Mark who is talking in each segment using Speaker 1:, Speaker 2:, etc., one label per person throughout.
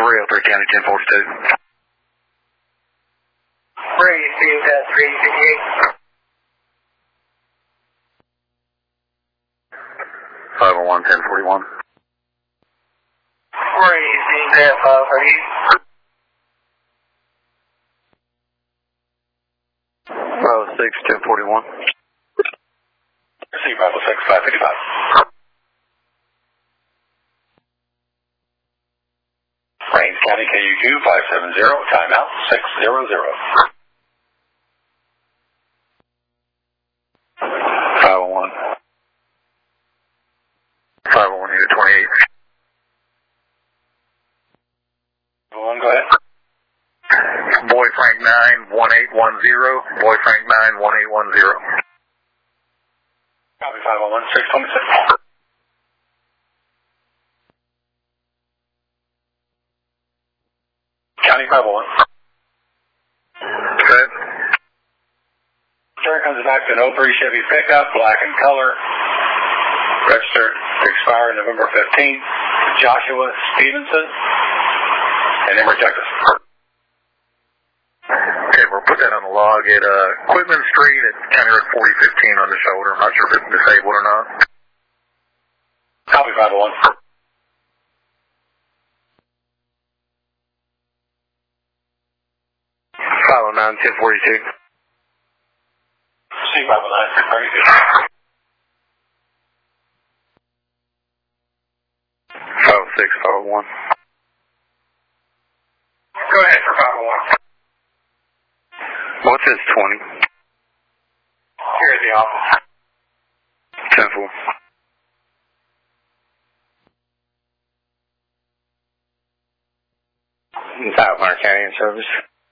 Speaker 1: 303 County 1042.
Speaker 2: Where are you seeing that 358?
Speaker 1: 501 1041.
Speaker 2: Where are you seeing that 538?
Speaker 1: 506 1041.
Speaker 3: See 506 555. Rains County KUQ 570, timeout 600.
Speaker 1: 501. 501 unit 28.
Speaker 3: 501, go ahead.
Speaker 1: Boy Frank 9 1810. Boy Frank 9 1810.
Speaker 3: Copy 501 626. County 501.
Speaker 1: Good.
Speaker 3: Here comes back to an 03 Chevy pickup, black in color, registered to expire November 15th, Joshua Stevenson, in Emory, Texas.
Speaker 1: Okay, we'll put that on the log at Quitman Street at County Road 4015 on the shoulder. I'm not sure if it's disabled or not.
Speaker 3: Copy 501.
Speaker 1: 509 1042.
Speaker 3: C 509 very good.
Speaker 1: 506 501.
Speaker 3: Go ahead for 501.
Speaker 1: What's his 20?
Speaker 3: Here at the office.
Speaker 1: 10-4. South Hunter County in service.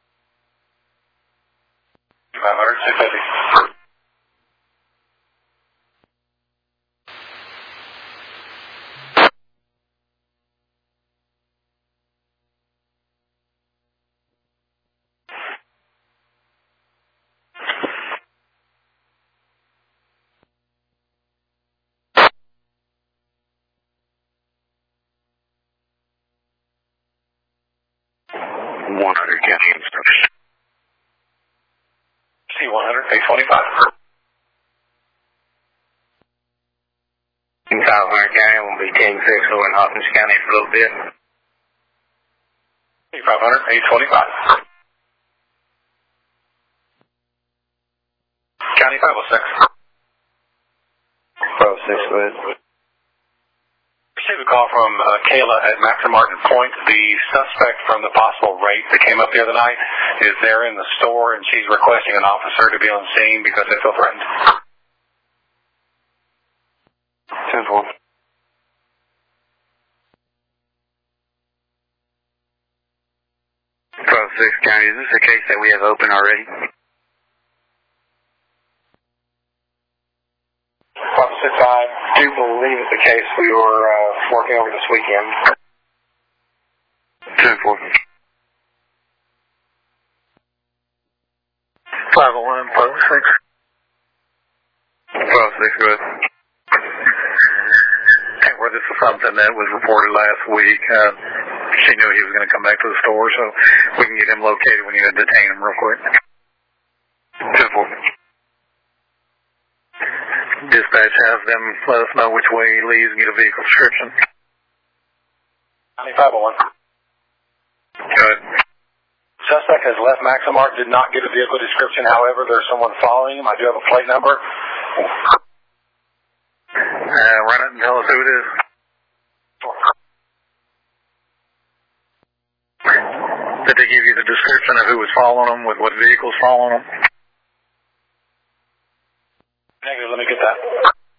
Speaker 3: 500 650.
Speaker 1: County in service.
Speaker 3: C100 825.
Speaker 1: In South Hunter County, we'll be 10-6 over in Hopkins County for a little bit.
Speaker 3: C500 825. County 506.
Speaker 1: 506, go ahead.
Speaker 3: Received a call from Kayla at Maxim Martin Point. The suspect from the possible rape that came up the other night is there in the store, and she's requesting an officer to be on scene because they feel threatened.
Speaker 1: 10-4. 506 County, is this a case that we have open already?
Speaker 3: 506, I do believe it's the case we were working over this weekend.
Speaker 1: 10-4. 501, 506. 506, go ahead. Well, this is something that was reported last week. She knew he was going to come back to the store, so we can get him located. We need to detain him real quick. 10-4. Dispatch has them let us know which way he leaves and get a vehicle description.
Speaker 3: 501.
Speaker 1: Good.
Speaker 3: Suspect has left Maximart, did not get a vehicle description. However, there's someone following him. I do have a plate number.
Speaker 1: Run it and tell us who it is. Did they give you the description of who was following them, with what vehicles following them?
Speaker 3: Negative, let me get that.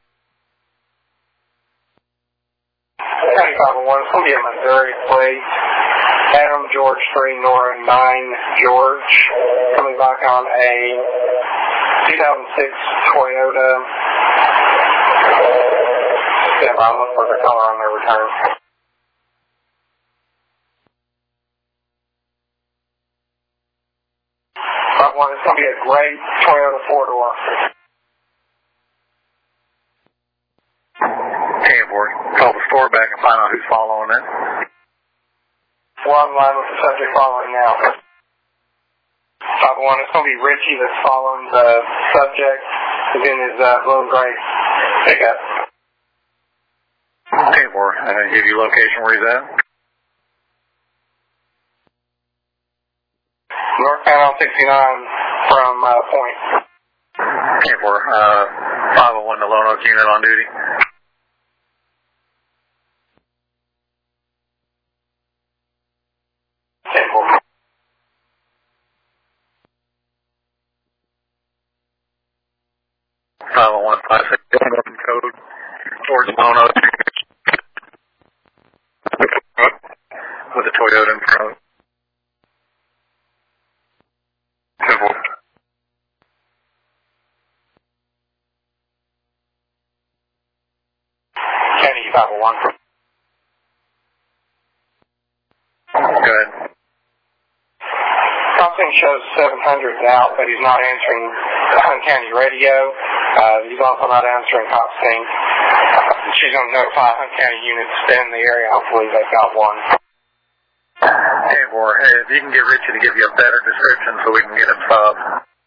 Speaker 2: County 501, Columbia, Missouri plate. Adam George 3, Nora 9 George. Coming back on a 2006 Toyota. Yeah, I'm looking for the color on their return. That one is going to be a gray Toyota 4-door.
Speaker 1: Call the store back and find out who's following it.
Speaker 2: one line with the subject following now. 501, it's going to be Richie that's following the subject. He's in his blue and gray pickup.
Speaker 1: Okay, give you location where he's at.
Speaker 2: Northbound on 69 from Point.
Speaker 1: Okay, 501, the Lone Oak unit on duty.
Speaker 2: Simple.
Speaker 1: 501, 56, code towards Lone Oak. With a Toyota in front of it. Simple.
Speaker 2: Kenny 501.
Speaker 1: Go ahead.
Speaker 2: Crossing shows 700 out, but he's not answering Hunt County radio. He's also not answering Copsing. She's going to notify Hunt County units in the area. Hopefully they've got one.
Speaker 1: Hey, if you can get Richie to give you a better description so we can get him stopped.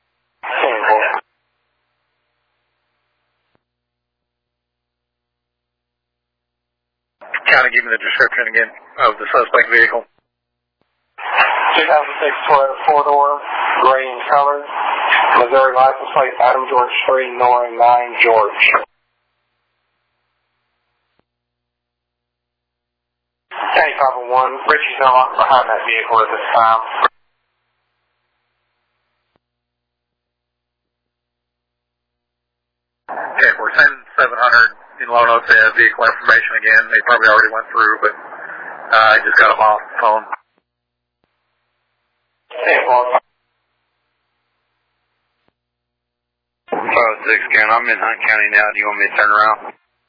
Speaker 1: Kind of give me the description again of the suspect vehicle.
Speaker 2: 2006 Toyota 4-door, gray in color. Missouri license plate, Adam George 3, Nora 9, George. County 501, Richie's no longer behind that vehicle at this time.
Speaker 1: Okay, we're sending 700 in Lone Oak vehicle information again. They probably already went through, but I just got them off the phone.
Speaker 2: Hey, well,
Speaker 1: 506, Ken, I'm in Hunt County now. Do you want me to turn around?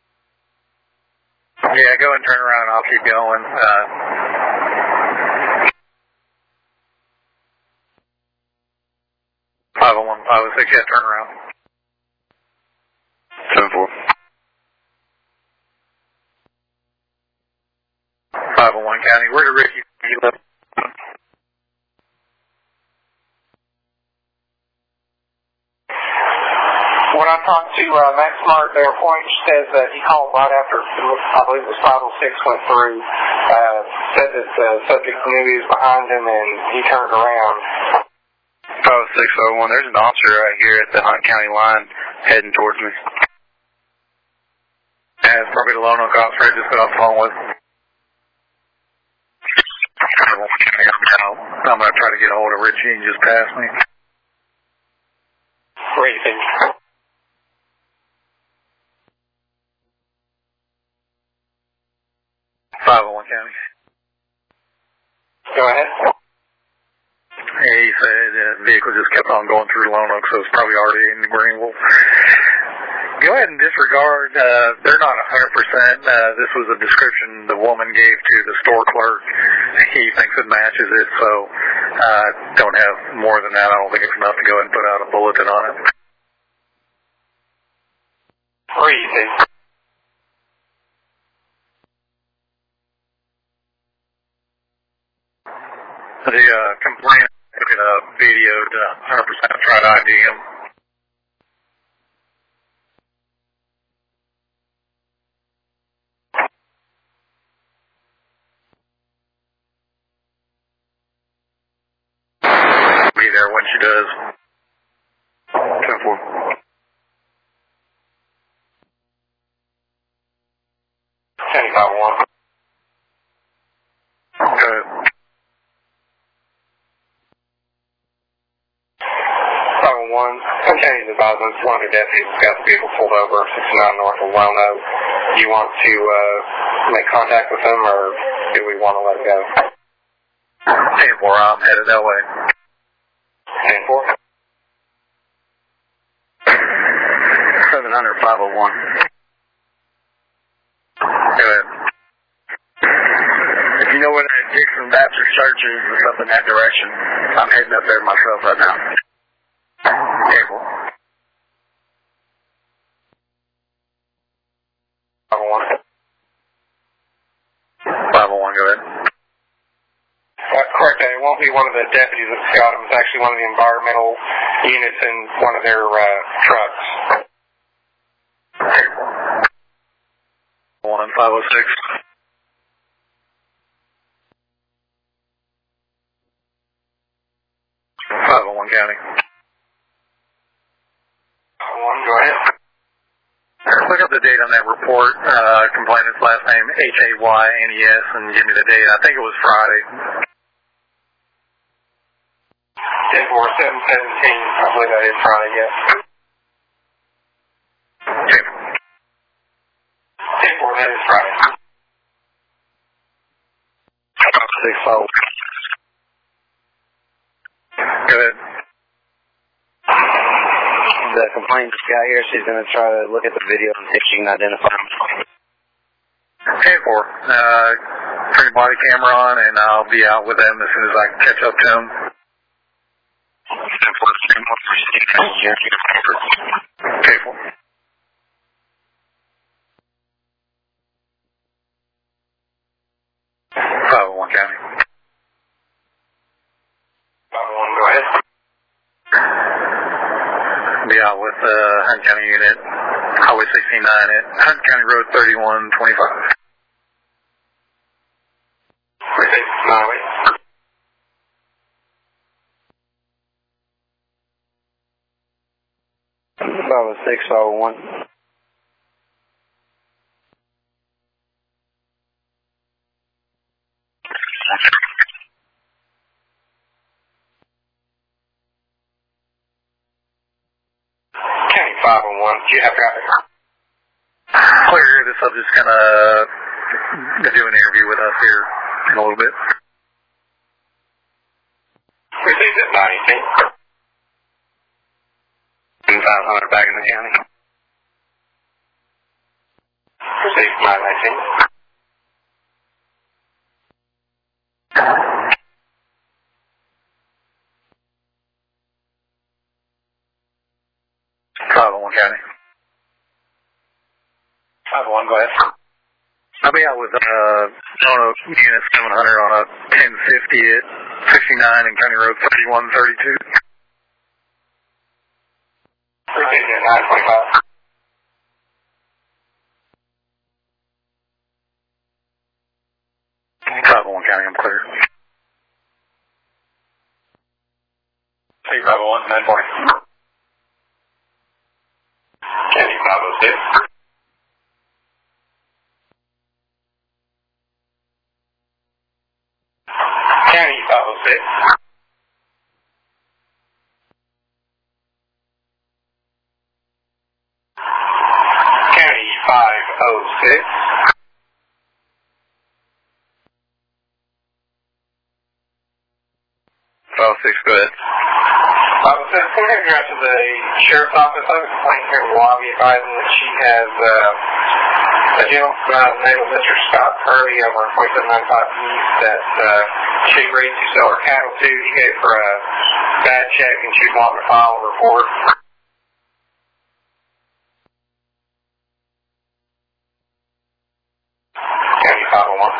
Speaker 1: Yeah, go and turn around. I'll keep going. 501, 506, yeah, turn around. 7-4. 501 County. Where did Ricky live?
Speaker 2: when I talked to Max Smart there, Point says that he called right after, I believe it was 506 went through, said that the subject knew he was behind him and he turned around.
Speaker 1: 50601, there's an officer right here at the Hunt County line heading towards me. Yeah, it's probably the Lone Oak officer I just got off the phone with. I'm going to try to get a hold of Richie and just pass me.
Speaker 2: What do you think?
Speaker 1: 501 County.
Speaker 2: Go ahead.
Speaker 1: Yeah, he said the vehicle just kept on going through Lone Oak, so it's probably already in Greenville. Go ahead and disregard. They're not 100%. This was a description the woman gave to the store clerk. He thinks it matches it, so don't have more than that. I don't think it's enough to go ahead and put out a bulletin on it.
Speaker 2: What do you think?
Speaker 1: The complaint took a video to 100% try to ID him. Be there when she does. 10-4. Good.
Speaker 2: 501. Containing advisements, one of the deputies got the vehicle pulled over 69 north of Lone Oak. Do you want to make contact with them, or do we want to let it go?
Speaker 1: 10-4, I'm headed that way.
Speaker 2: 10-4.
Speaker 1: 700 501. Good. If you know where that Dixon Baptist Church is, it's up in that direction. I'm heading up there myself right now. Careful.
Speaker 2: 501.
Speaker 1: 501, go ahead.
Speaker 2: Okay, it won't be one of the deputies that got him. It's actually one of the environmental units in one of their trucks.
Speaker 1: Okay. 1 and 506. 501 County.
Speaker 2: 501, go ahead.
Speaker 1: Look up the date on that report. Complainant's last name Haynes, and give me the date. I think it was Friday.
Speaker 2: 10-4-7-17. I believe that is Friday, yes.
Speaker 1: Okay.
Speaker 2: 10-4, that is Friday.
Speaker 1: 6-0. Go ahead.
Speaker 4: The complainant's got here. She's going to try to look at the video and see if she can identify him.
Speaker 1: 10-4. Turn your body camera on, and I'll be out with them as soon as I can catch up to them. 10-4. 501 County.
Speaker 2: 501, go ahead.
Speaker 1: Be out with Hunt County Unit, Highway 69 at Hunt County Road 3125.
Speaker 2: Received. Highway.
Speaker 4: That was 601.
Speaker 2: County 501, do you have traffic?
Speaker 1: Clear. The subject's going to do an interview with us here in a little bit.
Speaker 2: Received at 918. 500 back in the county. Received 919.
Speaker 1: County.
Speaker 2: 501, go ahead.
Speaker 1: I'll be out with Roanoke Unit 700 on a 1050 at 69 and County Road 3132.
Speaker 2: Received at 925.
Speaker 1: 501 County, I'm clear.
Speaker 2: 501, 940. County 506. County 506. County 506.
Speaker 1: 506, go ahead.
Speaker 2: 506, come here to the sheriff's office. I have a complaint here in the lobby advising that she has a gentleman by the name of Mr. Scott Curry over at 4795 East that she agreed to sell her cattle to. He gave her a bad check and she's wanting to file a report. County 501.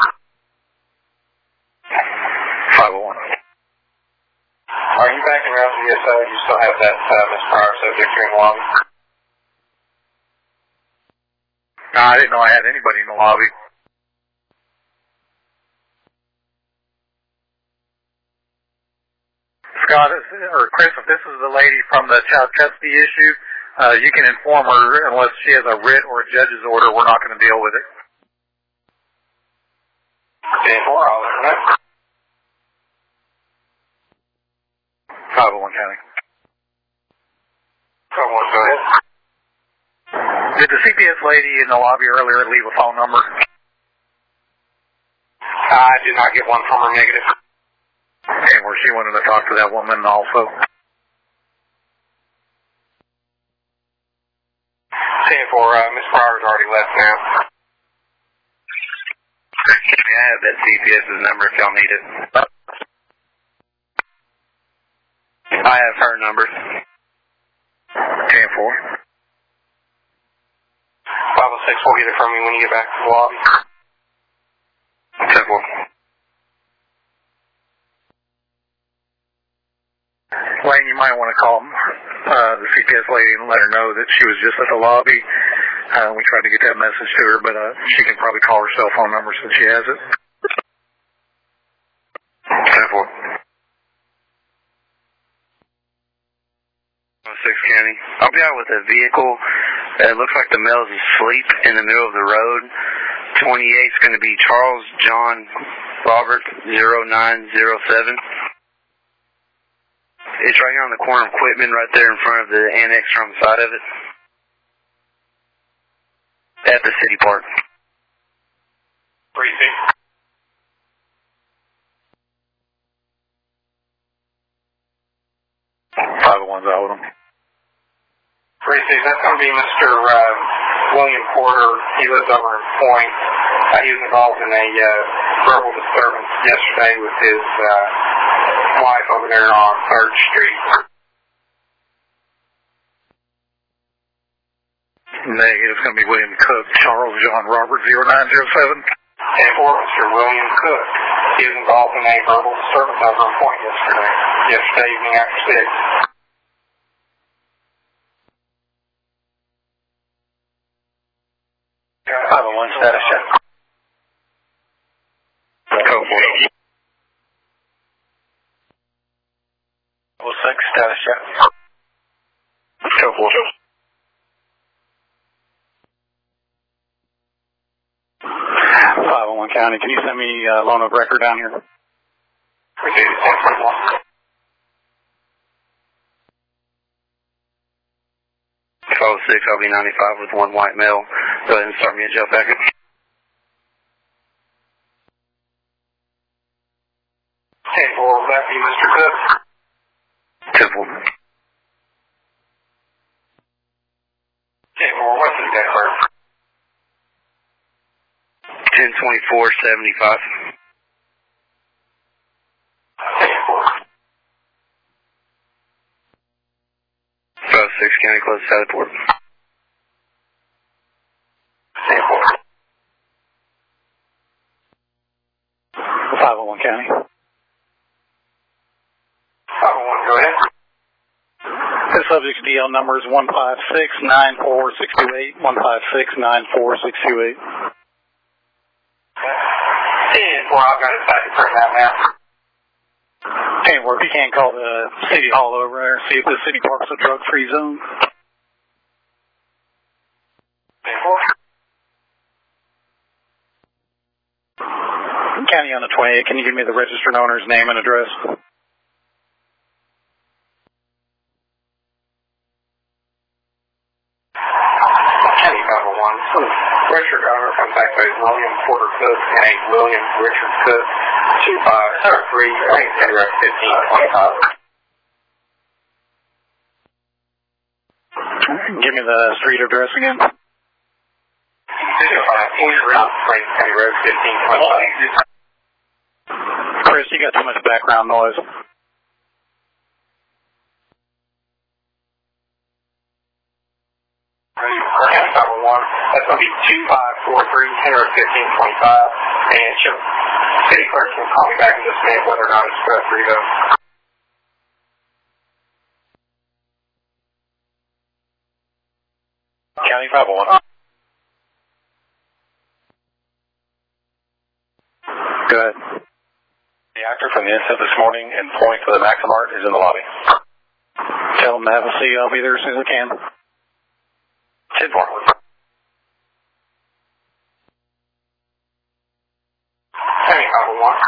Speaker 1: 501.
Speaker 2: Are you backing around to the SO? Do you still have that Miss Pryor subject here in the lobby?
Speaker 1: No, I didn't know I had anybody in the lobby. Scott, or Chris, if this is the lady from the child custody issue, you can inform her unless she has a writ or a judge's order, we're not going to deal with it.
Speaker 2: 10-4, I'll let her know.
Speaker 1: 501 County.
Speaker 2: 501, go ahead.
Speaker 1: Did the CPS lady in the lobby earlier leave a phone number?
Speaker 2: I did not get one from her negative.
Speaker 1: And where she wanted to talk to that woman also?
Speaker 2: 10-4, Miss Pryor's already left now.
Speaker 4: I have that CPS's number if y'all need it. I have her number.
Speaker 1: 10-4.
Speaker 2: 506 will get it from you when you get back to the lobby.
Speaker 1: 10-4. you might want to call the CPS lady and let her know that she was just at the lobby. We tried to get that message to her, but she can probably call her cell phone number since she has it.
Speaker 4: 10-4. 6 County. I'll be out with a vehicle. It looks like the male's asleep in the middle of the road. 28 is going to be Charles John Robert 0907. It's right here on the corner of Quitman, right there in front of the annex on the side of it. At the city park.
Speaker 2: 3-6.
Speaker 1: 501's out with them.
Speaker 2: 3-6, that's going to be Mr. William Porter. He lives over in Point. He was involved in a verbal disturbance yesterday with his wife over there on 3rd Street.
Speaker 1: Negative. It's going to be William Cook, Charles John Robert 0907.
Speaker 2: And for Mr. William Cook, he was involved in a verbal disturbance over in Point yesterday evening after 6.
Speaker 3: One status check.
Speaker 1: Code 4.
Speaker 3: 06 status check.
Speaker 1: Code 4. 501 County, can you send me loan of record down here?
Speaker 2: 3-6,
Speaker 4: I'll be 95 with one white male. Go ahead and start me a jail packet.
Speaker 2: 10-4, will that be Mr. Cook?
Speaker 4: 10-4.
Speaker 2: 10-4, what's his date birth?
Speaker 4: 10-24-75.
Speaker 2: 10-4.
Speaker 4: 5-6 County close to Southport.
Speaker 2: 10-4.
Speaker 1: 501 County.
Speaker 2: 501, go ahead.
Speaker 1: The subject's DL number is 156-94628. 156-94628.
Speaker 2: 10-4, I've got it back to print out now.
Speaker 1: Hey, if you can't call the city hall over there, see if the city park's a drug-free zone.
Speaker 2: 10-4.
Speaker 1: County on the 28, can you give me the registered owner's name and address?
Speaker 2: County 501. Registered owner comes back to William Porter Cook and a William Richard Cook. 2503, I think it's County Road 1525.
Speaker 1: Give me the street address again.
Speaker 2: 253, County Road 1525.
Speaker 1: Chris, you got too much background noise.
Speaker 2: County 501. That's going to be 2543, County Road 1525. And city clerk can call me back in just a minute whether or not it's free though.
Speaker 3: County 501.
Speaker 1: Go ahead.
Speaker 3: The actor from the incident this morning in Point for the Maximart is in the lobby.
Speaker 1: Tell them to have a seat. I'll be there as soon as I can.
Speaker 3: 10-4.
Speaker 2: County 501.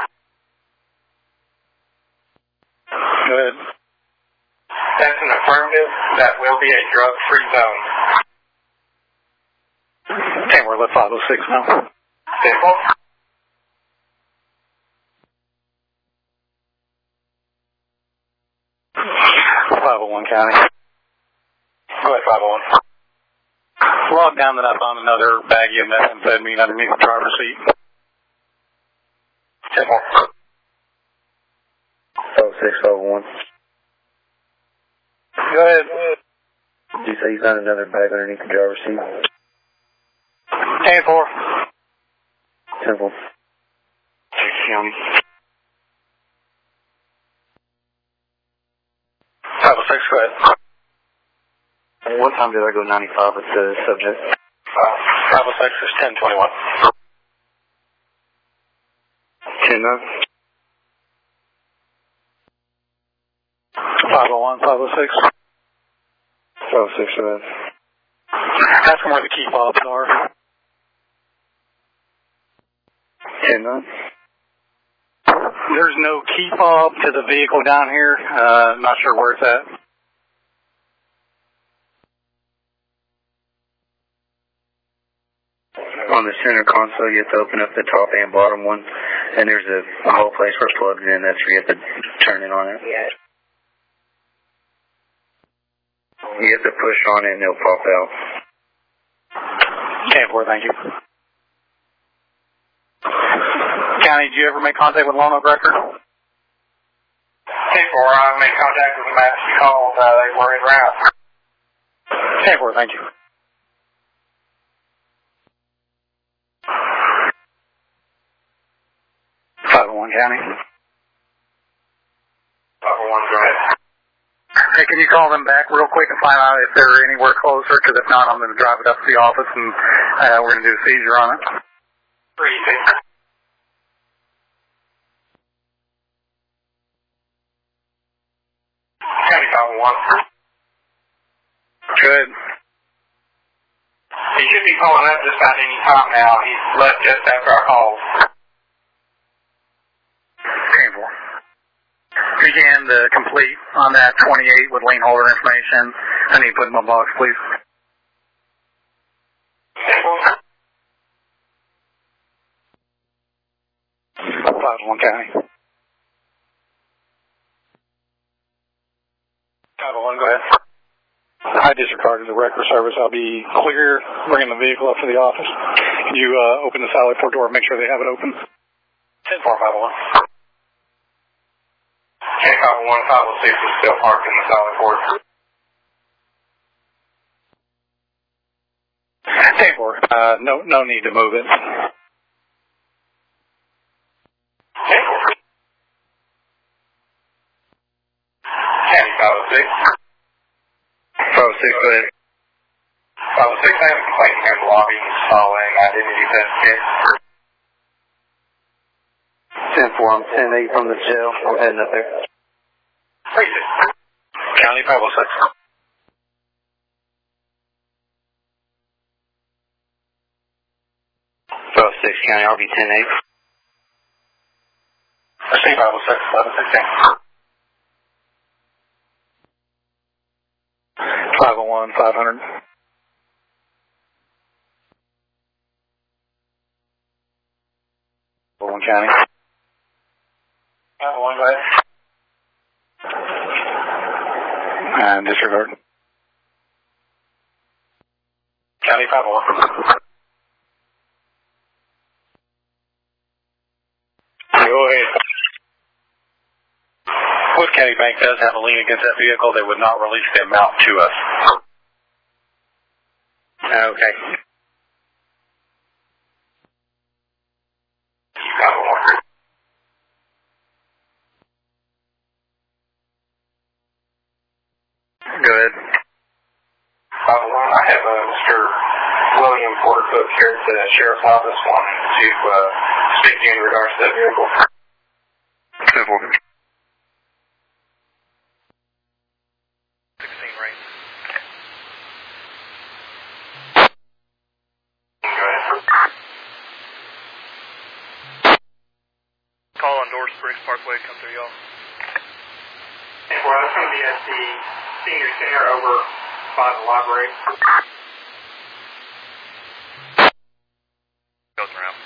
Speaker 1: Go ahead.
Speaker 2: That's an affirmative. That will be a drug-free zone.
Speaker 1: Okay, we're at 506 now.
Speaker 2: Simple.
Speaker 1: County.
Speaker 3: Go ahead, 501.
Speaker 1: Log down that I found another baggie of methamphetamine underneath the driver's seat.
Speaker 3: 10-4.
Speaker 4: 0601.
Speaker 1: Go ahead.
Speaker 4: Did you say you found another bag underneath the driver's seat?
Speaker 1: 10-4.
Speaker 4: 10-4. 6 County.
Speaker 3: 506. go ahead.
Speaker 4: What time did I go 95 with the subject?
Speaker 3: 506 is 1021.
Speaker 4: 10-9.
Speaker 3: 501, 506.
Speaker 4: 506, go ahead.
Speaker 3: Ask them where the key fobs are.
Speaker 4: 10-9.
Speaker 3: There's no key fob to the vehicle down here. Not sure where it's at.
Speaker 4: On the center console, you have to open up the top and bottom one, and there's a whole place where it's plugged in. That's where you have to turn it on it. Yeah. You have to push on it, and it'll pop out.
Speaker 3: Okay, thank you. County, did you ever make contact with Lone Oak Record?
Speaker 2: 10-4, I made contact with them after you called. They were en route.
Speaker 3: 10-4, thank you. 501 County.
Speaker 2: 501, go ahead.
Speaker 3: Hey, can you call them back real quick and find out if they're anywhere closer? Because if not, I'm going to drive it up to the office and we're going to do a seizure on it.
Speaker 2: 3-6. County 501.
Speaker 3: Good.
Speaker 2: He should be pulling up just about any time now. He's left just after our call.
Speaker 3: 10-4. Begin the complete on that 28 with lane holder information. I need to put in my box, please.
Speaker 2: 10-4.
Speaker 3: 501 County. 501, go ahead. I disregarded the record service. I'll be clear bringing the vehicle up to the office. Can you open the Sally Port door and make sure they have it open? 10-4, 501.
Speaker 2: County 501, 506 is still parked in the Sally Port.
Speaker 3: 10-4. No need to move it.
Speaker 2: 10-4. County 506.
Speaker 4: 506, go ahead.
Speaker 2: 506, I have a complaint here in the lobby installing identity theft kit.
Speaker 4: 10-4, I'm 10-8 from the jail. I'm heading up there.
Speaker 2: 3-6.
Speaker 3: County 506.
Speaker 4: 506 County, RV 10-8.
Speaker 3: I see 506, 1116. 501, 500. 501 County. 501, go ahead. And disregard. County 501. Go ahead. Wood County Bank does have a lien against that vehicle. They would not release the amount to us. Okay.
Speaker 4: Go ahead.
Speaker 2: 501, I have Mr. William Portercook here at the Sheriff's Office wanting to speak to you in regards to that vehicle.
Speaker 4: 10-4.
Speaker 3: 16 right.
Speaker 2: Go ahead.
Speaker 3: Call on North Springs Parkway, come through y'all.
Speaker 2: Well, that's going to be at the senior center over by the library.
Speaker 3: Goes around.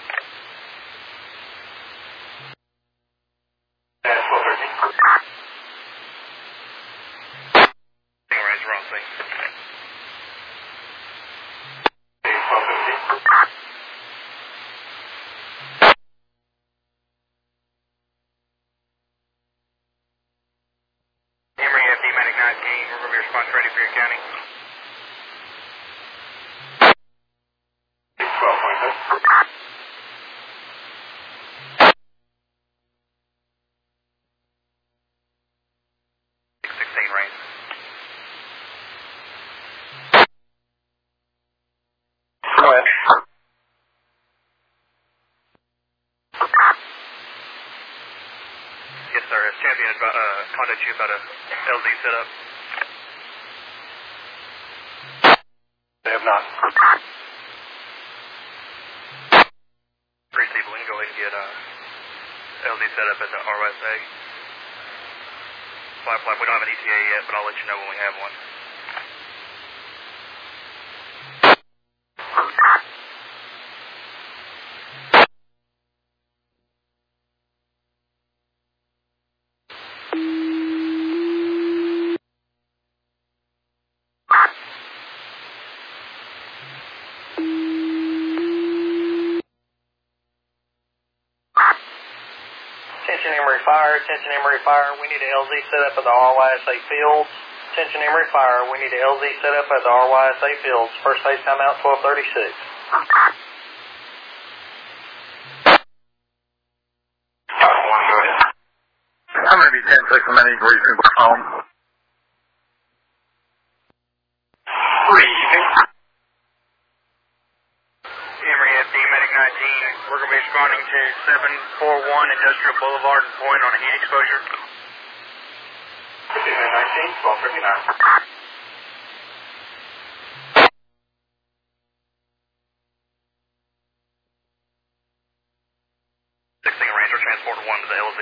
Speaker 2: That's 1213.
Speaker 3: Right, wrong thing.
Speaker 2: 1213.
Speaker 3: Emory at D-Medic 19, remember your response ready for your county.
Speaker 5: Yes, sir. Has Champion contacted you about a LZ setup?
Speaker 3: They have not.
Speaker 5: Appreciate it. We can go ahead and get LZ set up at the RYSA. Flight. We don't have an ETA yet, but I'll let you know when we have one.
Speaker 2: Attention Emory Fire, we need a LZ set up at the RYSA Fields. Attention Emory Fire, we need a LZ set up at the RYSA Fields. First phase timeout 12:36.
Speaker 3: Go ahead.
Speaker 1: I'm going to be 10-6 a minute, briefing home.
Speaker 5: Emory FD Medic 19, we're going to be responding to 741 Industrial Boulevard and Point on a heat exposure.
Speaker 3: 19, 12:59.
Speaker 5: Arrange for transport 1 to the LZ.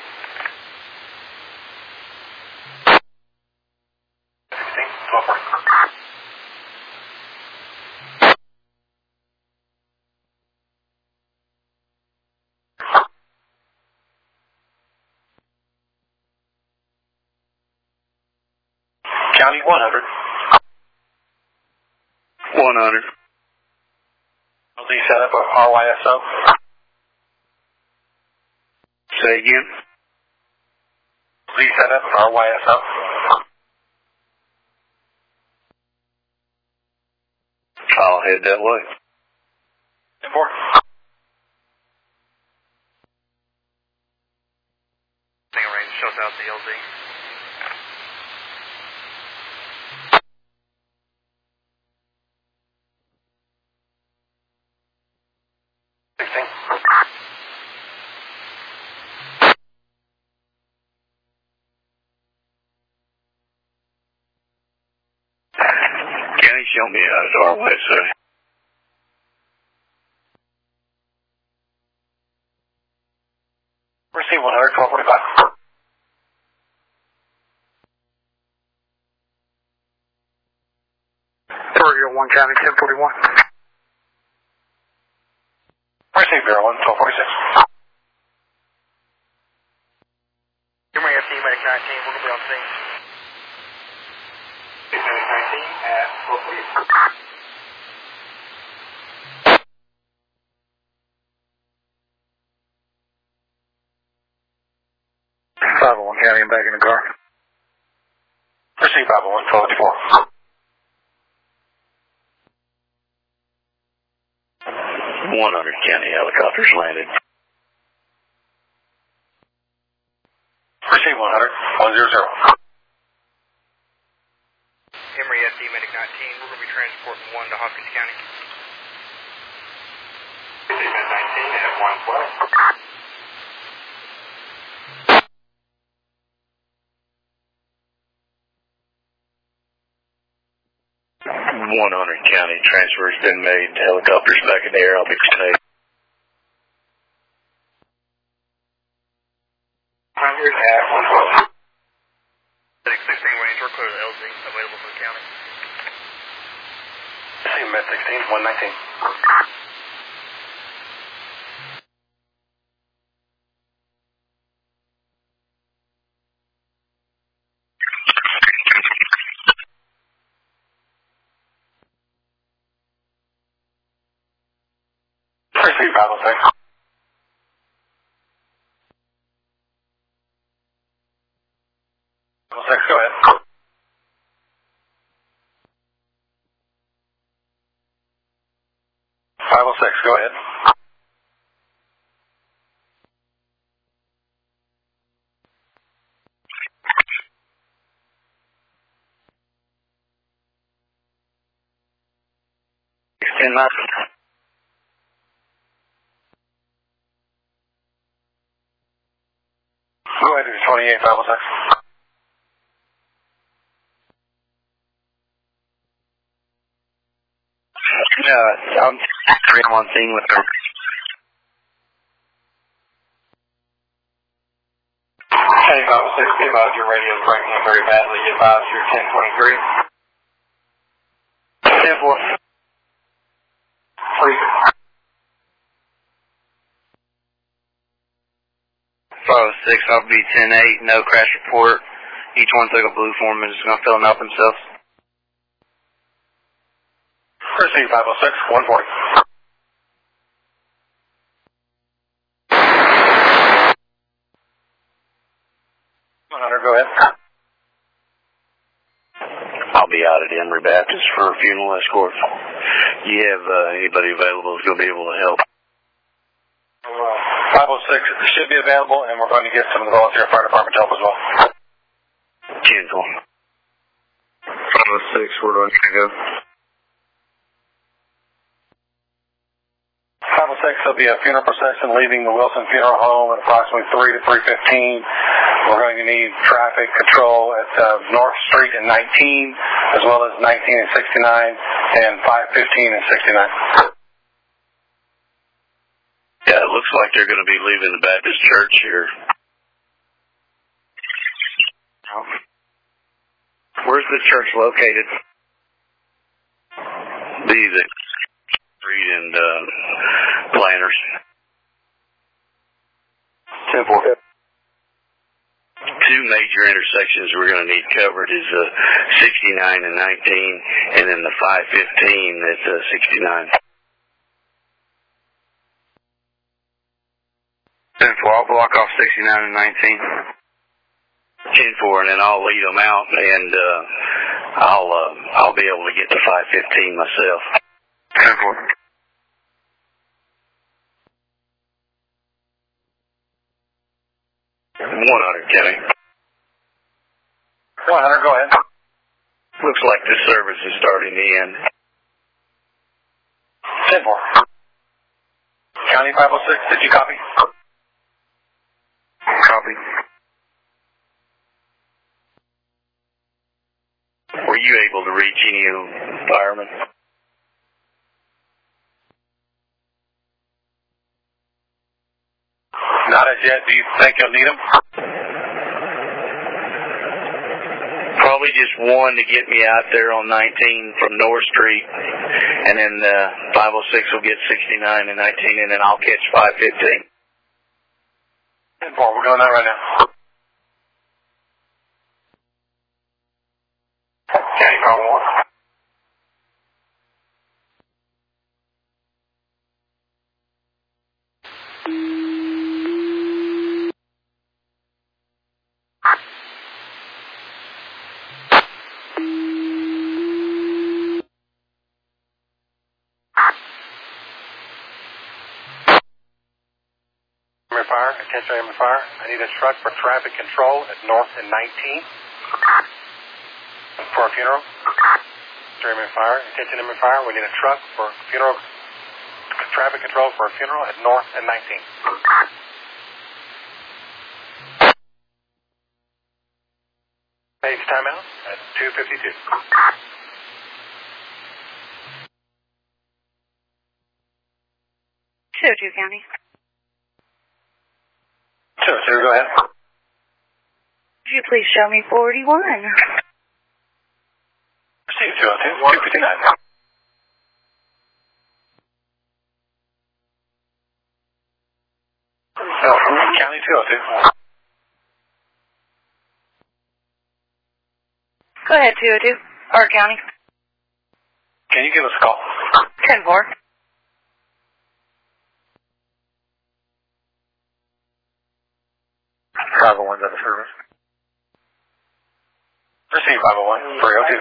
Speaker 3: 12:40. County 100.
Speaker 4: 100.
Speaker 3: LZ set up at RYSO.
Speaker 4: Say again?
Speaker 3: LZ set up at RYSO.
Speaker 4: I'll head that way.
Speaker 3: 4.
Speaker 5: Range shows out the LZ.
Speaker 4: County, show me out at RYSA.
Speaker 3: Receive 100, 12:45.
Speaker 1: One County 1041.
Speaker 3: Receive 01, 12:46.
Speaker 5: Emory FD Medic 19, we're going to be on scene.
Speaker 3: Medic 19 at 12:40.
Speaker 1: 501 County, I'm back in the car.
Speaker 3: Receive 501, 12:54.
Speaker 4: 100 County helicopters landed.
Speaker 3: Receive 100, 100.
Speaker 5: Emory FD Medic 19, we're going to be transporting 1 to Hopkins County.
Speaker 3: Receive 19 at 112.
Speaker 4: 100 County transfer's been made. Helicopters back in the air. I'll be staying.
Speaker 3: 100 at 112.
Speaker 5: 16 range, we're clear to LZ, available for the county.
Speaker 3: Receive Med 16, 119. Receive 506. Go ahead. 506, go ahead.
Speaker 4: Extend my...
Speaker 3: Go Go ahead to 28, 506.
Speaker 4: I'm 3 on scene with her.
Speaker 2: Hey, 506, be advised your radio is breaking up very badly. You advise your 1023.
Speaker 4: 10-4.
Speaker 2: Please.
Speaker 4: 506, I'll be 10-8, no crash report. Each one took a blue form and is going to fill them out themselves.
Speaker 3: Receive 506, 140. Go ahead.
Speaker 4: I'll be out at Emory Baptist for a funeral escort. You have anybody available who's going to be able to help?
Speaker 3: 506 should be available, and we're going to get some of the volunteer fire department help as well.
Speaker 4: 10-4. 506, where do I need to go?
Speaker 3: 506, there'll be a funeral procession leaving the Wilson Funeral Home at approximately 3 to 3:15. We're going to need traffic control at North Street and 19, as well as 19 and 69, and 515 and 69.
Speaker 4: Yeah, it looks like they're going to be leaving the Baptist church here. Where's the church located? The Street and Planters.
Speaker 2: 10-4.
Speaker 4: Two major intersections we're going to need covered is 69 and 19, and then the 515 that's 69. 10-4, I'll block off 69 and 19. 10-4, and then I'll lead them out, and I'll be able to get to 515 myself. 10-4. 100, Kenny.
Speaker 3: 100, go ahead.
Speaker 4: Looks like this service is starting to end.
Speaker 3: 10-4. County 506, did you copy?
Speaker 4: Copy. Were you able to reach any firemen?
Speaker 3: Not as yet. Do you think you'll need them?
Speaker 4: Probably just one to get me out there on 19 from North Street, and then 506 will get 69 and 19, and then I'll catch 515.
Speaker 3: 10-4, we're doing that right now. County 501. Fire, attention Emory Fire. I need a truck for traffic control at North and 19 for a funeral. Emory Fire, attention Emory Fire. We need a truck for funeral traffic control for a funeral at North and 19. Page timeout at 2:52.
Speaker 6: 202 County.
Speaker 3: 202, go ahead.
Speaker 6: Could you please show me 41?
Speaker 3: Proceed 202, 259. County 202.
Speaker 6: Go ahead, 202. Or County.
Speaker 3: Can you give us a call?
Speaker 6: 10-4.
Speaker 3: Private one's out of service. Receive 501, 302.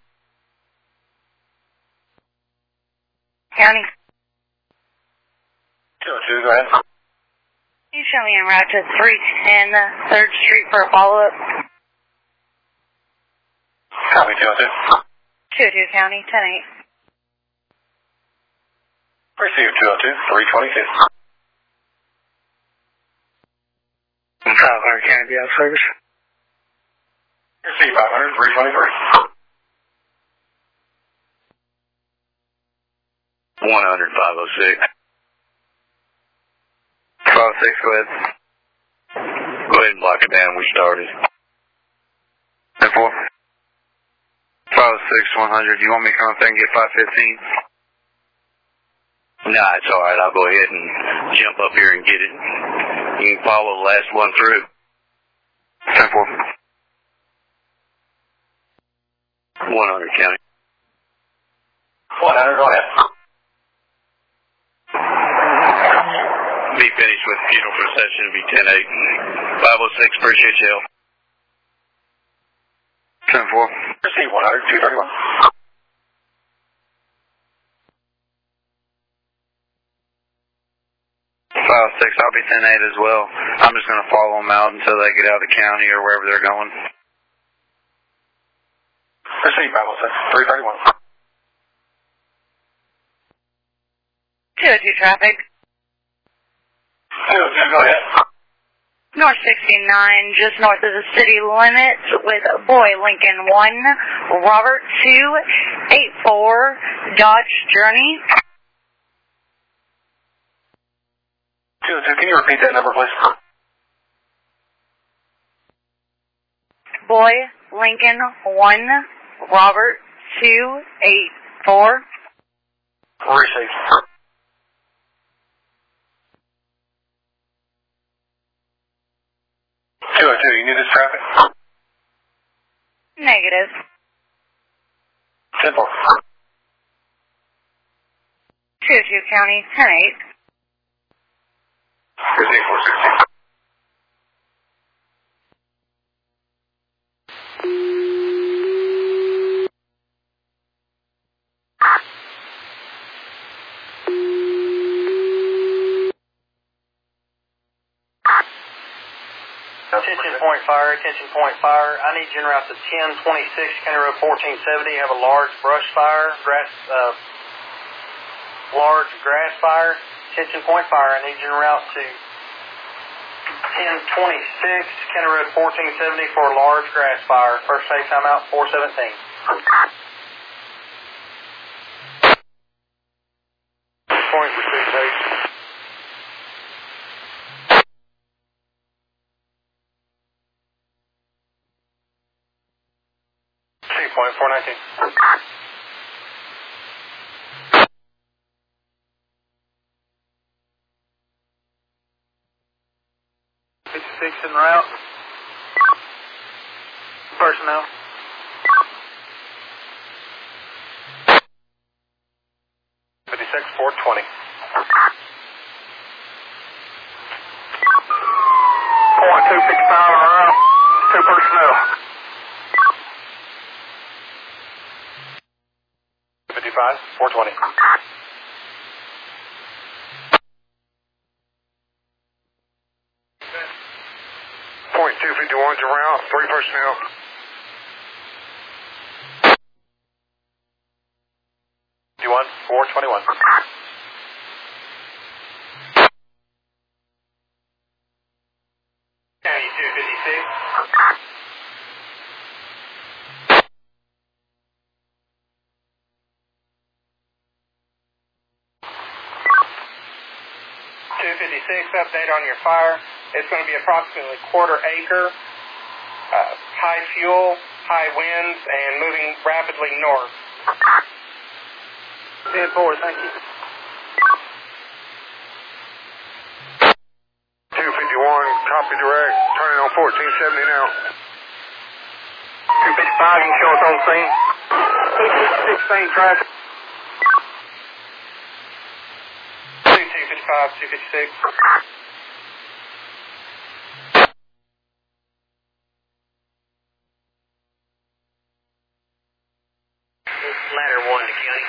Speaker 6: County.
Speaker 3: 202, go ahead.
Speaker 6: Can you show me en route to 310 3rd Street for a follow-up?
Speaker 3: Copy 202.
Speaker 6: 202 County, 10-8.
Speaker 3: Receive 202, 322.
Speaker 4: 500
Speaker 1: 100 County, be out of service.
Speaker 3: Receive 500, 323.
Speaker 4: 100, 506. 506, go ahead. Go ahead and block it down. We started. 10-4. 506, 100. You want me to come up there and get 515? Nah, it's alright. I'll go ahead and jump up here and get it. You can follow the last one through. 10-4. 100 County.
Speaker 3: 100, go ahead.
Speaker 4: Be finished with funeral procession. It'll be 10-8. 506, appreciate you. 10-4.
Speaker 3: Receive 100, 231.
Speaker 4: 506, I'll be 10-8 as well. I'm just going to follow them out until they get out of the county or wherever they're going.
Speaker 3: Receive 506, 331.
Speaker 6: 202 traffic.
Speaker 3: 202, go ahead.
Speaker 6: North 69, just north of the city limits with Boy Lincoln 1, Robert 284, Dodge Journey.
Speaker 3: 202, can you repeat that number, please?
Speaker 6: Boy Lincoln 1, Robert 284.
Speaker 3: Receive. 202, you need this traffic?
Speaker 6: Negative.
Speaker 3: 10-4.
Speaker 6: 202 County, 10-8.
Speaker 3: Receive 460.
Speaker 7: Attention point fire. I need you en route to 1026 County Road 1470. Have a large brush fire, large grass fire. Attention point fire. I need you en route to 1026 County Road 1470 for a large grass fire. First phase timeout 417. Point for 6-8. 419. 56 en route. Personnel. 56, 420. 265 en route. 2 personnel. 55, 420. Point 251's around, 3 personnel. 51, 421. County 256. 256, update on your fire. It's going to be approximately quarter acre, high fuel, high winds, and moving rapidly north. 10-4, thank you. 251, copy direct, turning on 1470 now. 255, you can show us on scene. 16 traffic. 256.
Speaker 5: Ladder 1 to county.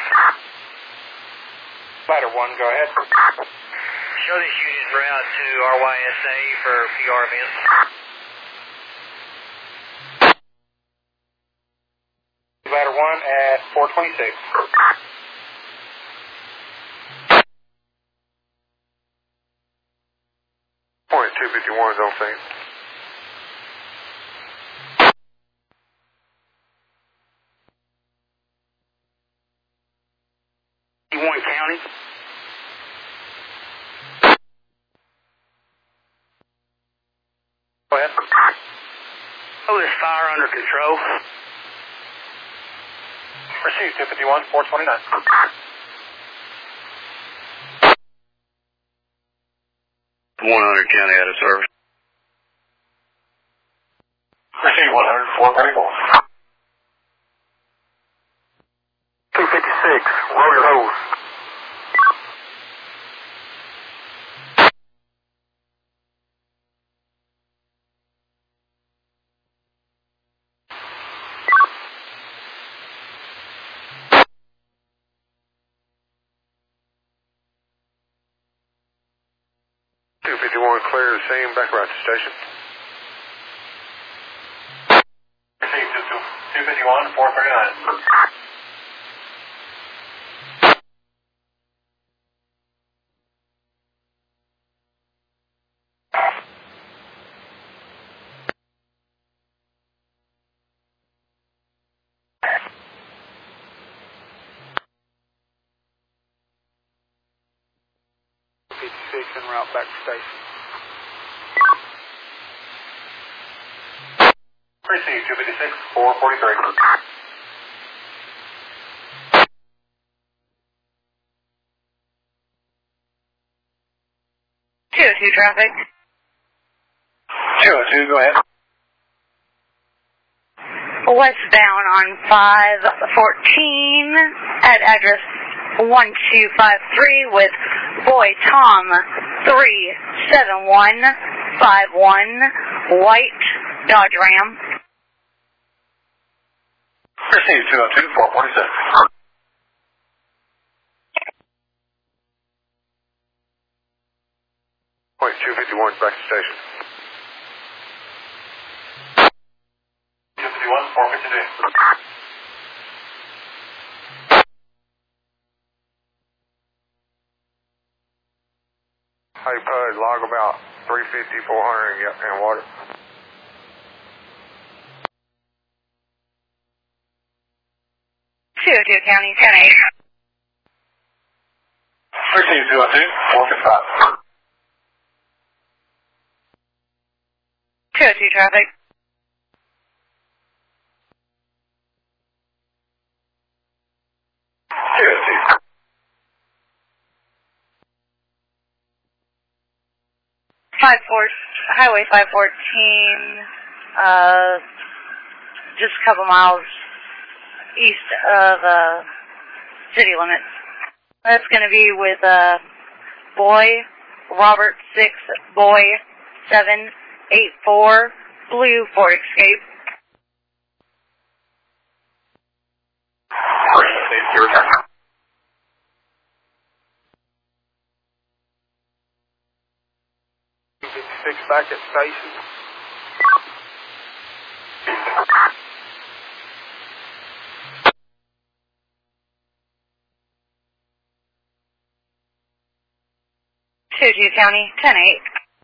Speaker 7: Ladder 1, go ahead.
Speaker 5: Show this unit route to RYSA for PR events.
Speaker 7: Ladder 1 at 426. Point 251's on scene. County. Go ahead.
Speaker 8: Oh, is fire under control?
Speaker 3: Received 251, 429.
Speaker 4: County out of service.
Speaker 3: Received 100, 434.
Speaker 2: 256, roll your hose.
Speaker 9: Clear the scene, back right to station.
Speaker 3: Received 251, 439.
Speaker 7: En route back to station.
Speaker 3: Received 256, 443.
Speaker 6: Traffic.
Speaker 3: 202, go ahead.
Speaker 6: Westbound on 514 at address 1253 with Boy Tom 37151 white Dodge Ram.
Speaker 3: Received 202, 446.
Speaker 9: Point 251, back to station.
Speaker 3: 251, 452.
Speaker 9: Hey, Pud, log about 350, 400 in water.
Speaker 6: County, 10-8.
Speaker 3: Received 202, 455.
Speaker 6: 202 traffic. Highway 514, just a couple miles east of city limits. That's going to be with Boy Robert 6 Boy 784 Blue Ford Escape.
Speaker 7: Six back at station.
Speaker 6: County, 10-8.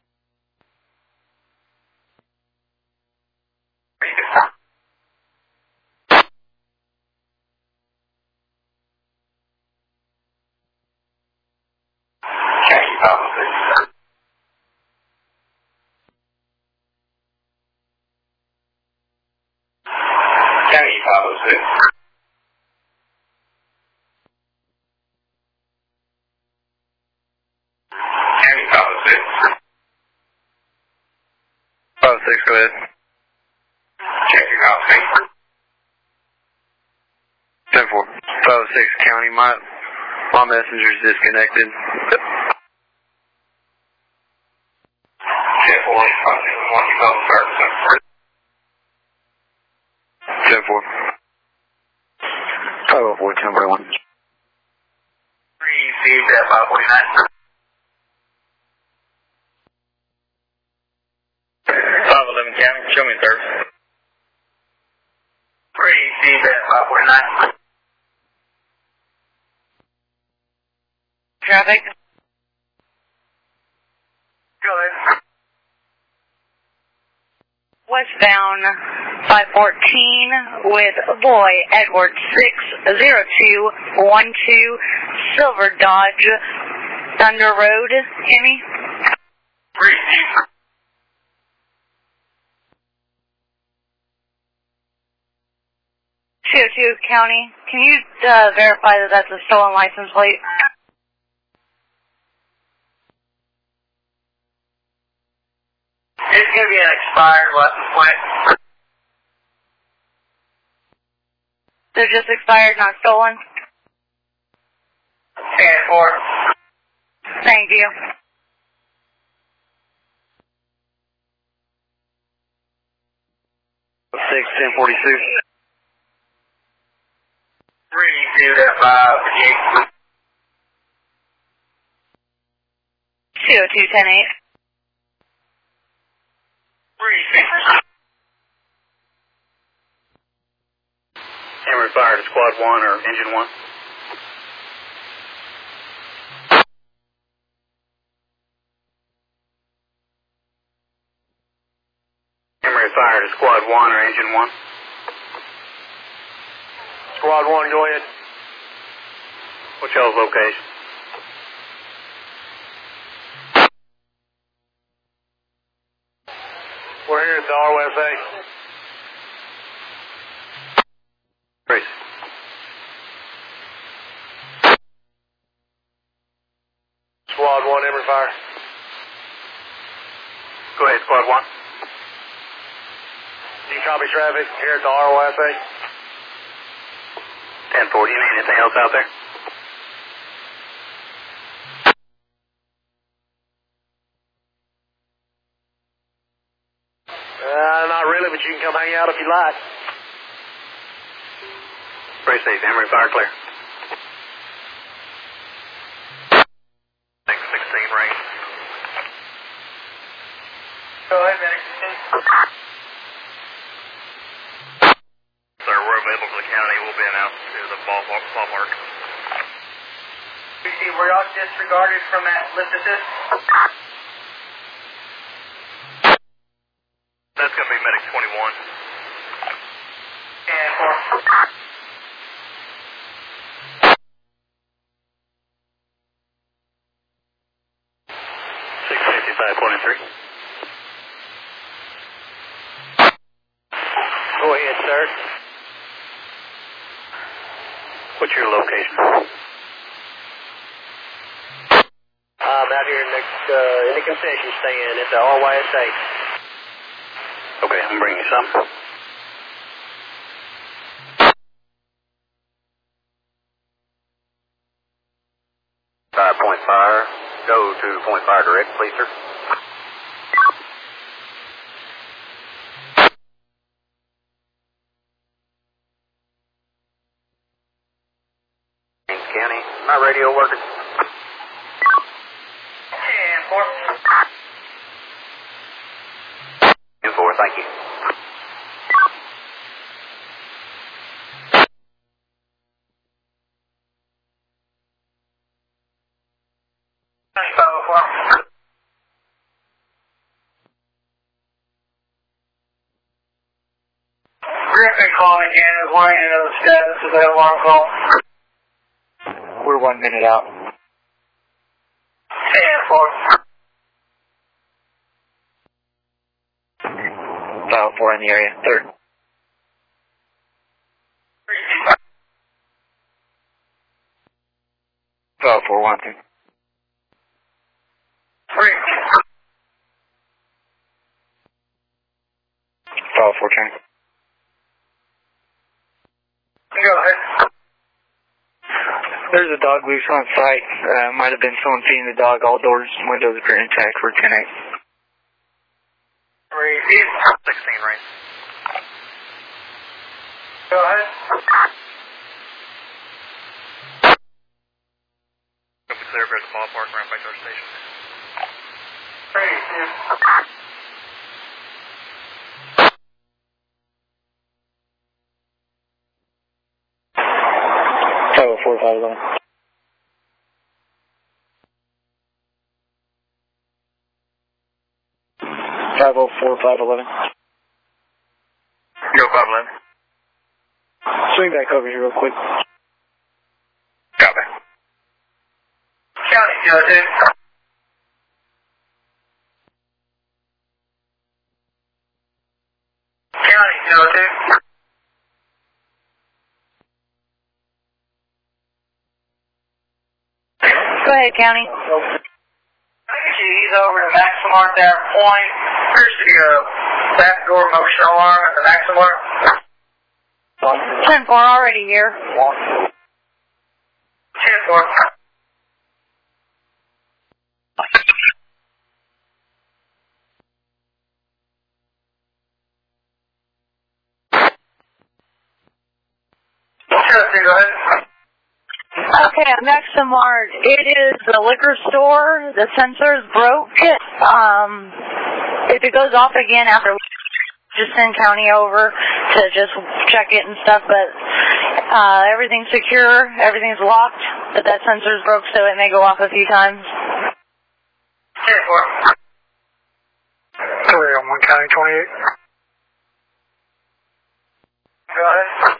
Speaker 4: Go ahead.
Speaker 3: Check your house,
Speaker 4: 10-4. 506 County, my messenger's disconnected. 10-4. 504, 1041.
Speaker 3: Received at 549.
Speaker 4: 511 County, show me service.
Speaker 3: Received at 549.
Speaker 6: Traffic.
Speaker 3: Go ahead.
Speaker 6: Westbound 514 with Boy Edward 60212 Silver Dodge, Thunder Road, Jimmy. 202 County, can you verify that that's a stolen license plate?
Speaker 8: It's going to be an expired license plate.
Speaker 6: They're just expired, not stolen?
Speaker 8: 10-4.
Speaker 6: Thank you.
Speaker 4: 6-10-42.
Speaker 8: 3-2-5,
Speaker 6: 202-10-8.
Speaker 8: 3-6.
Speaker 3: Camera fire to squad 1 or engine 1. Camera fire to squad 1 or engine 1.
Speaker 9: Squad 1, go ahead.
Speaker 3: What's y'all's location?
Speaker 9: We're here at the ROSA.
Speaker 3: Tracy.
Speaker 9: Squad 1, Emory Fire.
Speaker 3: Go ahead, squad 1.
Speaker 9: Do you copy traffic here at the ROSA?
Speaker 3: 10-4. Do you need anything else out there?
Speaker 9: Not really, but you can come hang out if you like.
Speaker 3: Very safe. Emory fire clear. 6-16 range.
Speaker 8: Go ahead, medic.
Speaker 3: Sir, we're available for the county. We'll be announced to the ballpark.
Speaker 8: You see, were y'all disregarded from that lift assist?
Speaker 3: That's going to be medic 21.
Speaker 8: 10-4.
Speaker 9: Go ahead, sir.
Speaker 3: What's your location?
Speaker 9: I'm out here in the concession stand at the RYSA.
Speaker 3: Okay, I'm bringing you some. Point fire. Go to point fire direct, please, sir. James County, my radio working.
Speaker 8: 10-4.
Speaker 3: 10-4, thank you.
Speaker 8: Griffin calling Canada's wanting to know the status of that alarm call.
Speaker 4: We're 1 minute out.
Speaker 8: 10-4.
Speaker 4: 504 in the area. Third. 504 1 3.
Speaker 8: 3.
Speaker 4: 504 turn.
Speaker 8: Go ahead.
Speaker 4: There's a dog loose on site. Might have been someone feeding the dog. All doors and windows are intact. We're 10-8.
Speaker 3: 16 range.
Speaker 8: Go ahead.
Speaker 3: Go be clear for the ballpark around back to our station.
Speaker 8: 3-2.
Speaker 4: 504 511. 504 511.
Speaker 3: Go 511.
Speaker 4: Swing back over here real quick.
Speaker 3: Copy.
Speaker 8: Kilo 2. County, Kilo 2.
Speaker 6: Go ahead, County.
Speaker 8: He's over to Maximart there, point. Here's the back door motion alarm at the Maximart.
Speaker 6: 10-4, already here.
Speaker 8: 10-4. Go ahead.
Speaker 6: Okay, Maximart. It is the liquor store. The sensors broke. If it goes off again after, just send County over to just check it and stuff. But everything's secure. Everything's locked. But that sensor's broke, so it may go off a few times.
Speaker 8: 10-4.
Speaker 1: 3 on 1 County 28.
Speaker 8: Go ahead.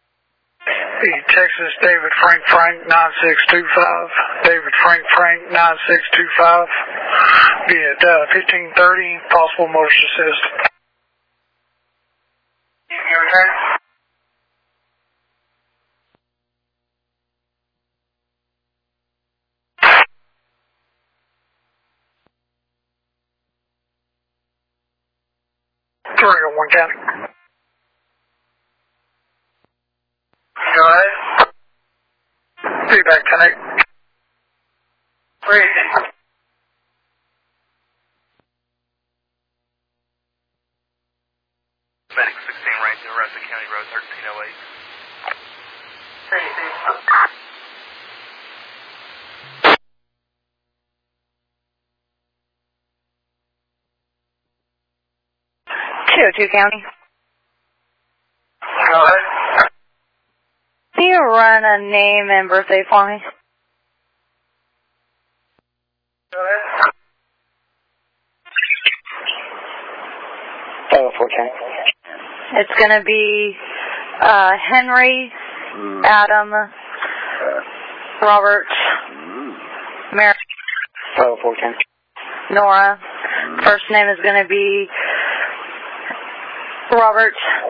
Speaker 1: Texas David Frank 9625. David Frank 9625. Be at 1530. Possible motion assist.
Speaker 8: Your return.
Speaker 1: Three on 1 County.
Speaker 8: Go ahead.
Speaker 1: Feedback 10-8.
Speaker 8: Great.
Speaker 5: Medic 16 right to arrest at County Road 1308.
Speaker 6: Two County.
Speaker 8: Go ahead.
Speaker 6: Can you run a name and birthday for me?
Speaker 8: Go ahead.
Speaker 2: 4 County.
Speaker 6: It's going to be Henry, Adam, Robert, Mary,
Speaker 2: 4 County.
Speaker 6: Nora. First name is going to be Robert,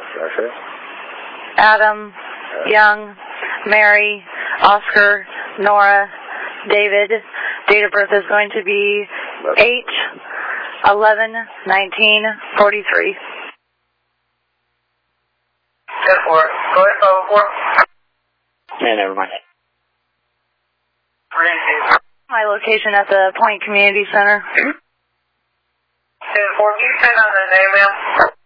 Speaker 6: Adam, Young, Mary, Oscar, Nora, David. Date of birth is going to be 8/11/1943.
Speaker 8: 10-4. Go ahead, 4.
Speaker 2: Yeah, never mind.
Speaker 6: My location at the Point Community Center.
Speaker 8: 10-4. Can you send out the name, ma'am?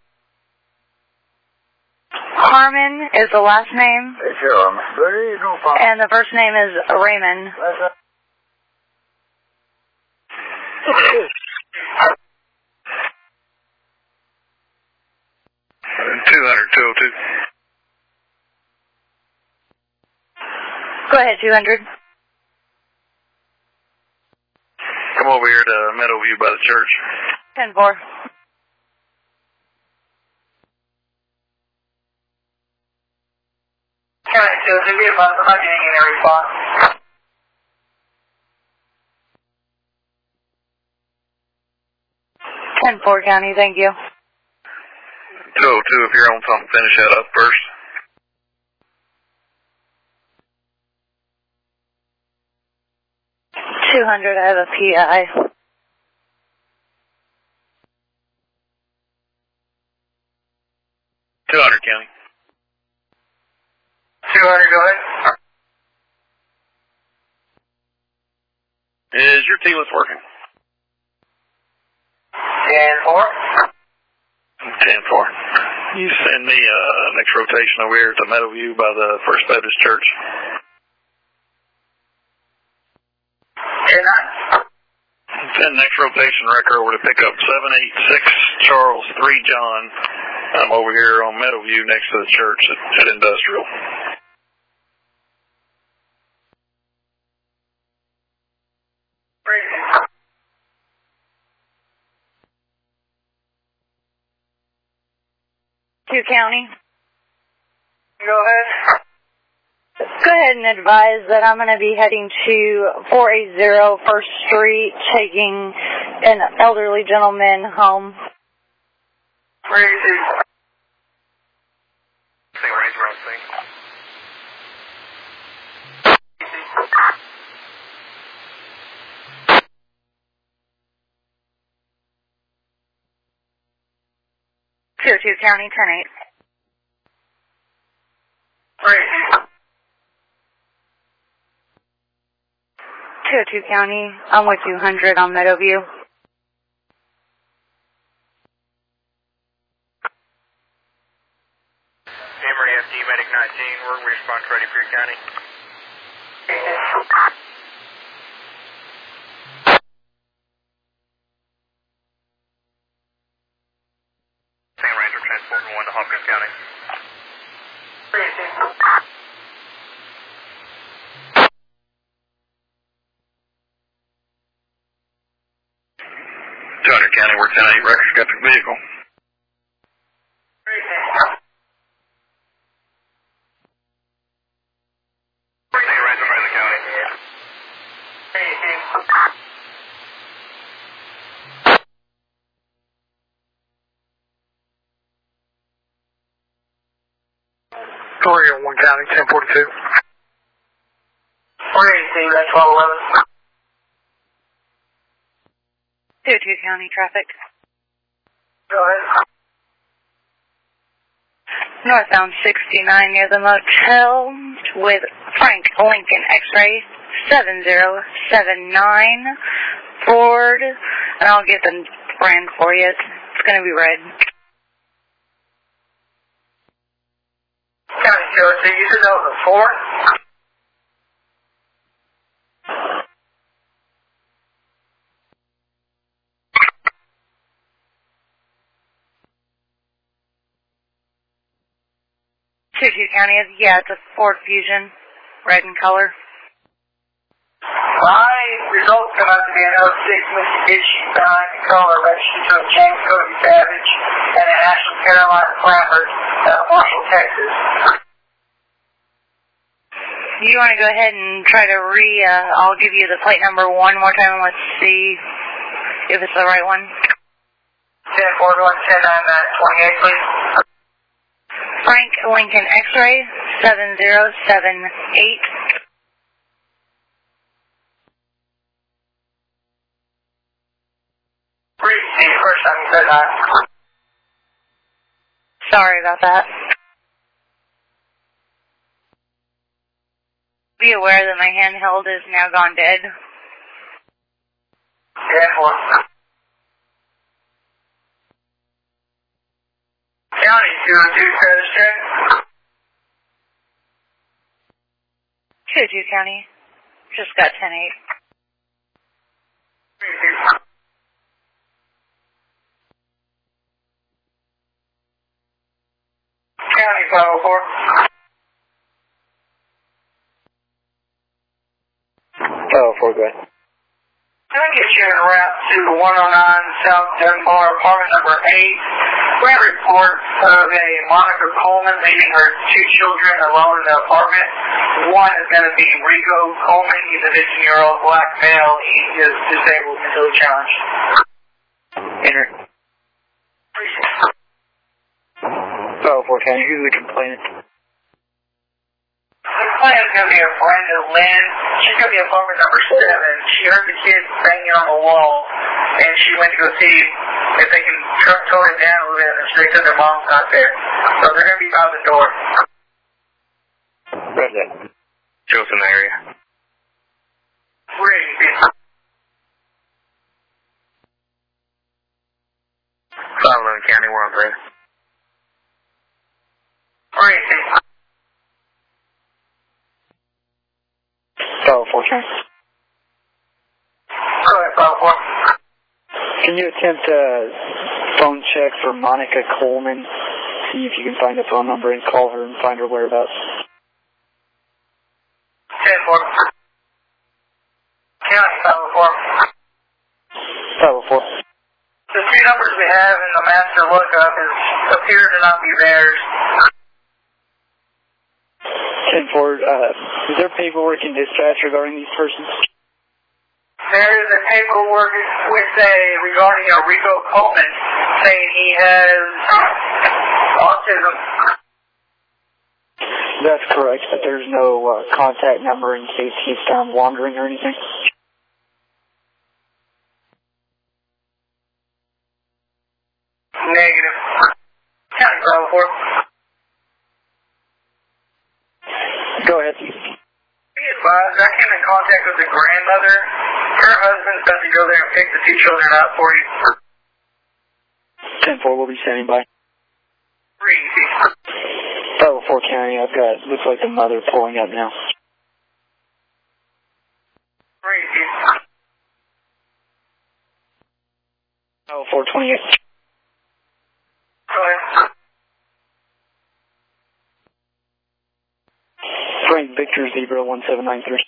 Speaker 6: Harmon is the last name, and the first name is Raymond. Go ahead, 200.
Speaker 1: Come over here to Meadowview by the church.
Speaker 6: 10-4.
Speaker 8: County 2, if you I'm not getting any response.
Speaker 6: County, thank you.
Speaker 1: 202, if you're on something, finish that up first.
Speaker 6: I have a PI.
Speaker 1: 200 County.
Speaker 8: 200, go ahead.
Speaker 1: Is your T-list working?
Speaker 8: 10-4.
Speaker 1: 10-4. You send me next rotation over here to Meadowview by the First Baptist Church.
Speaker 8: 10-9.
Speaker 1: Send next rotation record over to pick up 786 Charles 3 John. I'm over here on Meadowview next to the church at Industrial.
Speaker 6: County.
Speaker 8: Go ahead.
Speaker 6: Go go ahead and advise that I'm going to be heading to 480 First Street, taking an elderly gentleman home.
Speaker 8: Where is he?
Speaker 3: Same range around thing.
Speaker 6: Tier 2 County, 10-8.
Speaker 8: Where is he?
Speaker 6: 202 County, I'm with 200 on Meadowview.
Speaker 5: Emory FD Medic 19, we're response ready for your county.
Speaker 3: Same range of transporting 1 to Hopkins County.
Speaker 8: Where is he?
Speaker 3: County, we're 10-8, records got the vehicle.
Speaker 8: Where is he?
Speaker 3: Same range of the county.
Speaker 8: Where is he?
Speaker 1: 301 County, 1042.
Speaker 8: Where is he? That's 1211.
Speaker 6: 202 County traffic.
Speaker 8: Go ahead.
Speaker 6: Northbound 69 near the motel with Frank Lincoln X-ray 7079 Ford, and I'll get the brand for you. It's going to be red.
Speaker 8: County Joe, so you said that was a Ford?
Speaker 6: County, yeah, it's a Ford Fusion, red in color.
Speaker 8: My results come out to be an 06 Mitsubishi behind the color registered to a James Cody Savage and an Ashley Carolina Clampert, Marshall, Texas.
Speaker 6: You want to go ahead and try to I'll give you the plate number one more time and let's see if it's the right one.
Speaker 8: 1041-1099-28, please.
Speaker 6: Frank Lincoln X-ray 7078.
Speaker 8: First time you said that.
Speaker 6: Sorry about that. Be aware that my handheld is now gone dead.
Speaker 8: Yeah, County 202 status check.
Speaker 6: 202 County. Just got 10-8.
Speaker 8: County 504.
Speaker 4: 504, go ahead.
Speaker 8: Can I get you en route to 109 South Dunbar, apartment number 8? We have a report of a Monica Coleman leaving her 2 children alone in the apartment. One is going to be Rico Coleman. He's a 15-year-old black male. He is disabled, mentally challenged.
Speaker 4: Enter. 504 County, who's the complainant?
Speaker 8: The complainant's going to be a Brenda Lynn. She's going to be apartment number 7. She heard the kids banging on the wall, and she went to go see if they can tone it down a little bit, and they said their mom's not there. So they're going to be by the door.
Speaker 4: Where's that?
Speaker 3: Show us in the area.
Speaker 8: Where is he?
Speaker 3: 511 County, we're on 3.
Speaker 8: Where is he?
Speaker 4: 504 County.
Speaker 8: Go ahead, 504.
Speaker 4: Can you attempt a phone check for Monica Coleman? See if you can find a phone number and call her and find her whereabouts.
Speaker 8: 10-4. County 504.
Speaker 4: 504.
Speaker 8: The 2 numbers we have in the master lookup appear to not be theirs.
Speaker 10: 10-4, is there paperwork in dispatch regarding these persons?
Speaker 8: There is a paperwork regarding a Rico Coleman saying he has autism.
Speaker 10: That's correct, but there's no contact number in case he's found wandering or anything?
Speaker 8: Negative. County Bravo 4.
Speaker 10: Go ahead.
Speaker 8: Be advised, I came in contact with the grandmother. Her husband's about to go there and pick the two children up for you.
Speaker 10: 10-4, we'll be standing by.
Speaker 8: Easy.
Speaker 10: Bravo 4 County, I've got, looks like the mother pulling up now.
Speaker 8: Easy.
Speaker 10: Bravo 428.
Speaker 8: Go ahead.
Speaker 10: Frank Victor Zebra 1793.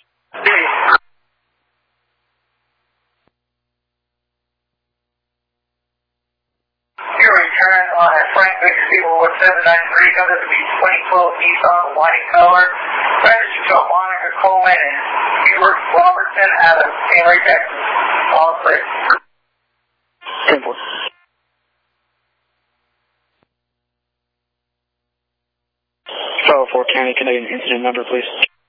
Speaker 8: Your return on Frank Victor Zebra 1793 comes to be 2012 Nissan white color. Registered to Monica Coleman and Hubert Robertson out of Henry, Texas. All clear.
Speaker 10: 10-4. Bravo 4 County, can I get an incident number, please?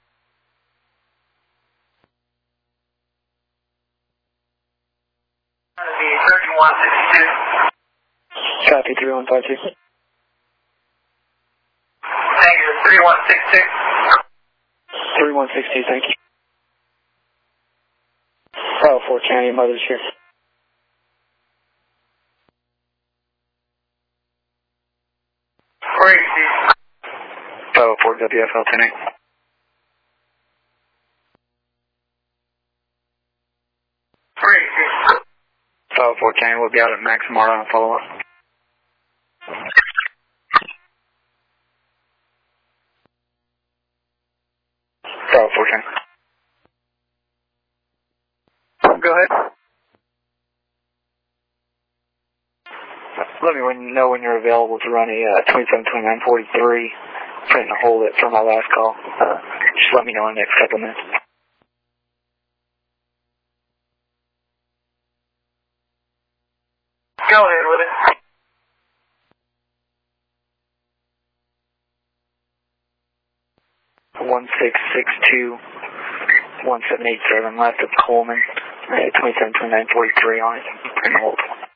Speaker 8: That'll be 3162.
Speaker 10: Copy, 3152.
Speaker 8: Thank you, 3162.
Speaker 10: 3162, thank you. Bravo 4 County, mother's here.
Speaker 8: Crazy.
Speaker 10: Bravo 4 WFL 10-8.
Speaker 8: Crazy.
Speaker 10: Bravo 4 County, we'll be out at Max tomorrow on a follow-up. Bravo 4 County.
Speaker 8: Go ahead.
Speaker 10: Let me know when you're available to run a 272943. Trying to hold it for my last call. Just let me know in the next couple of minutes.
Speaker 8: Go ahead with it.
Speaker 10: 1662-1787 left of Coleman. 272943 on it. Trying to hold.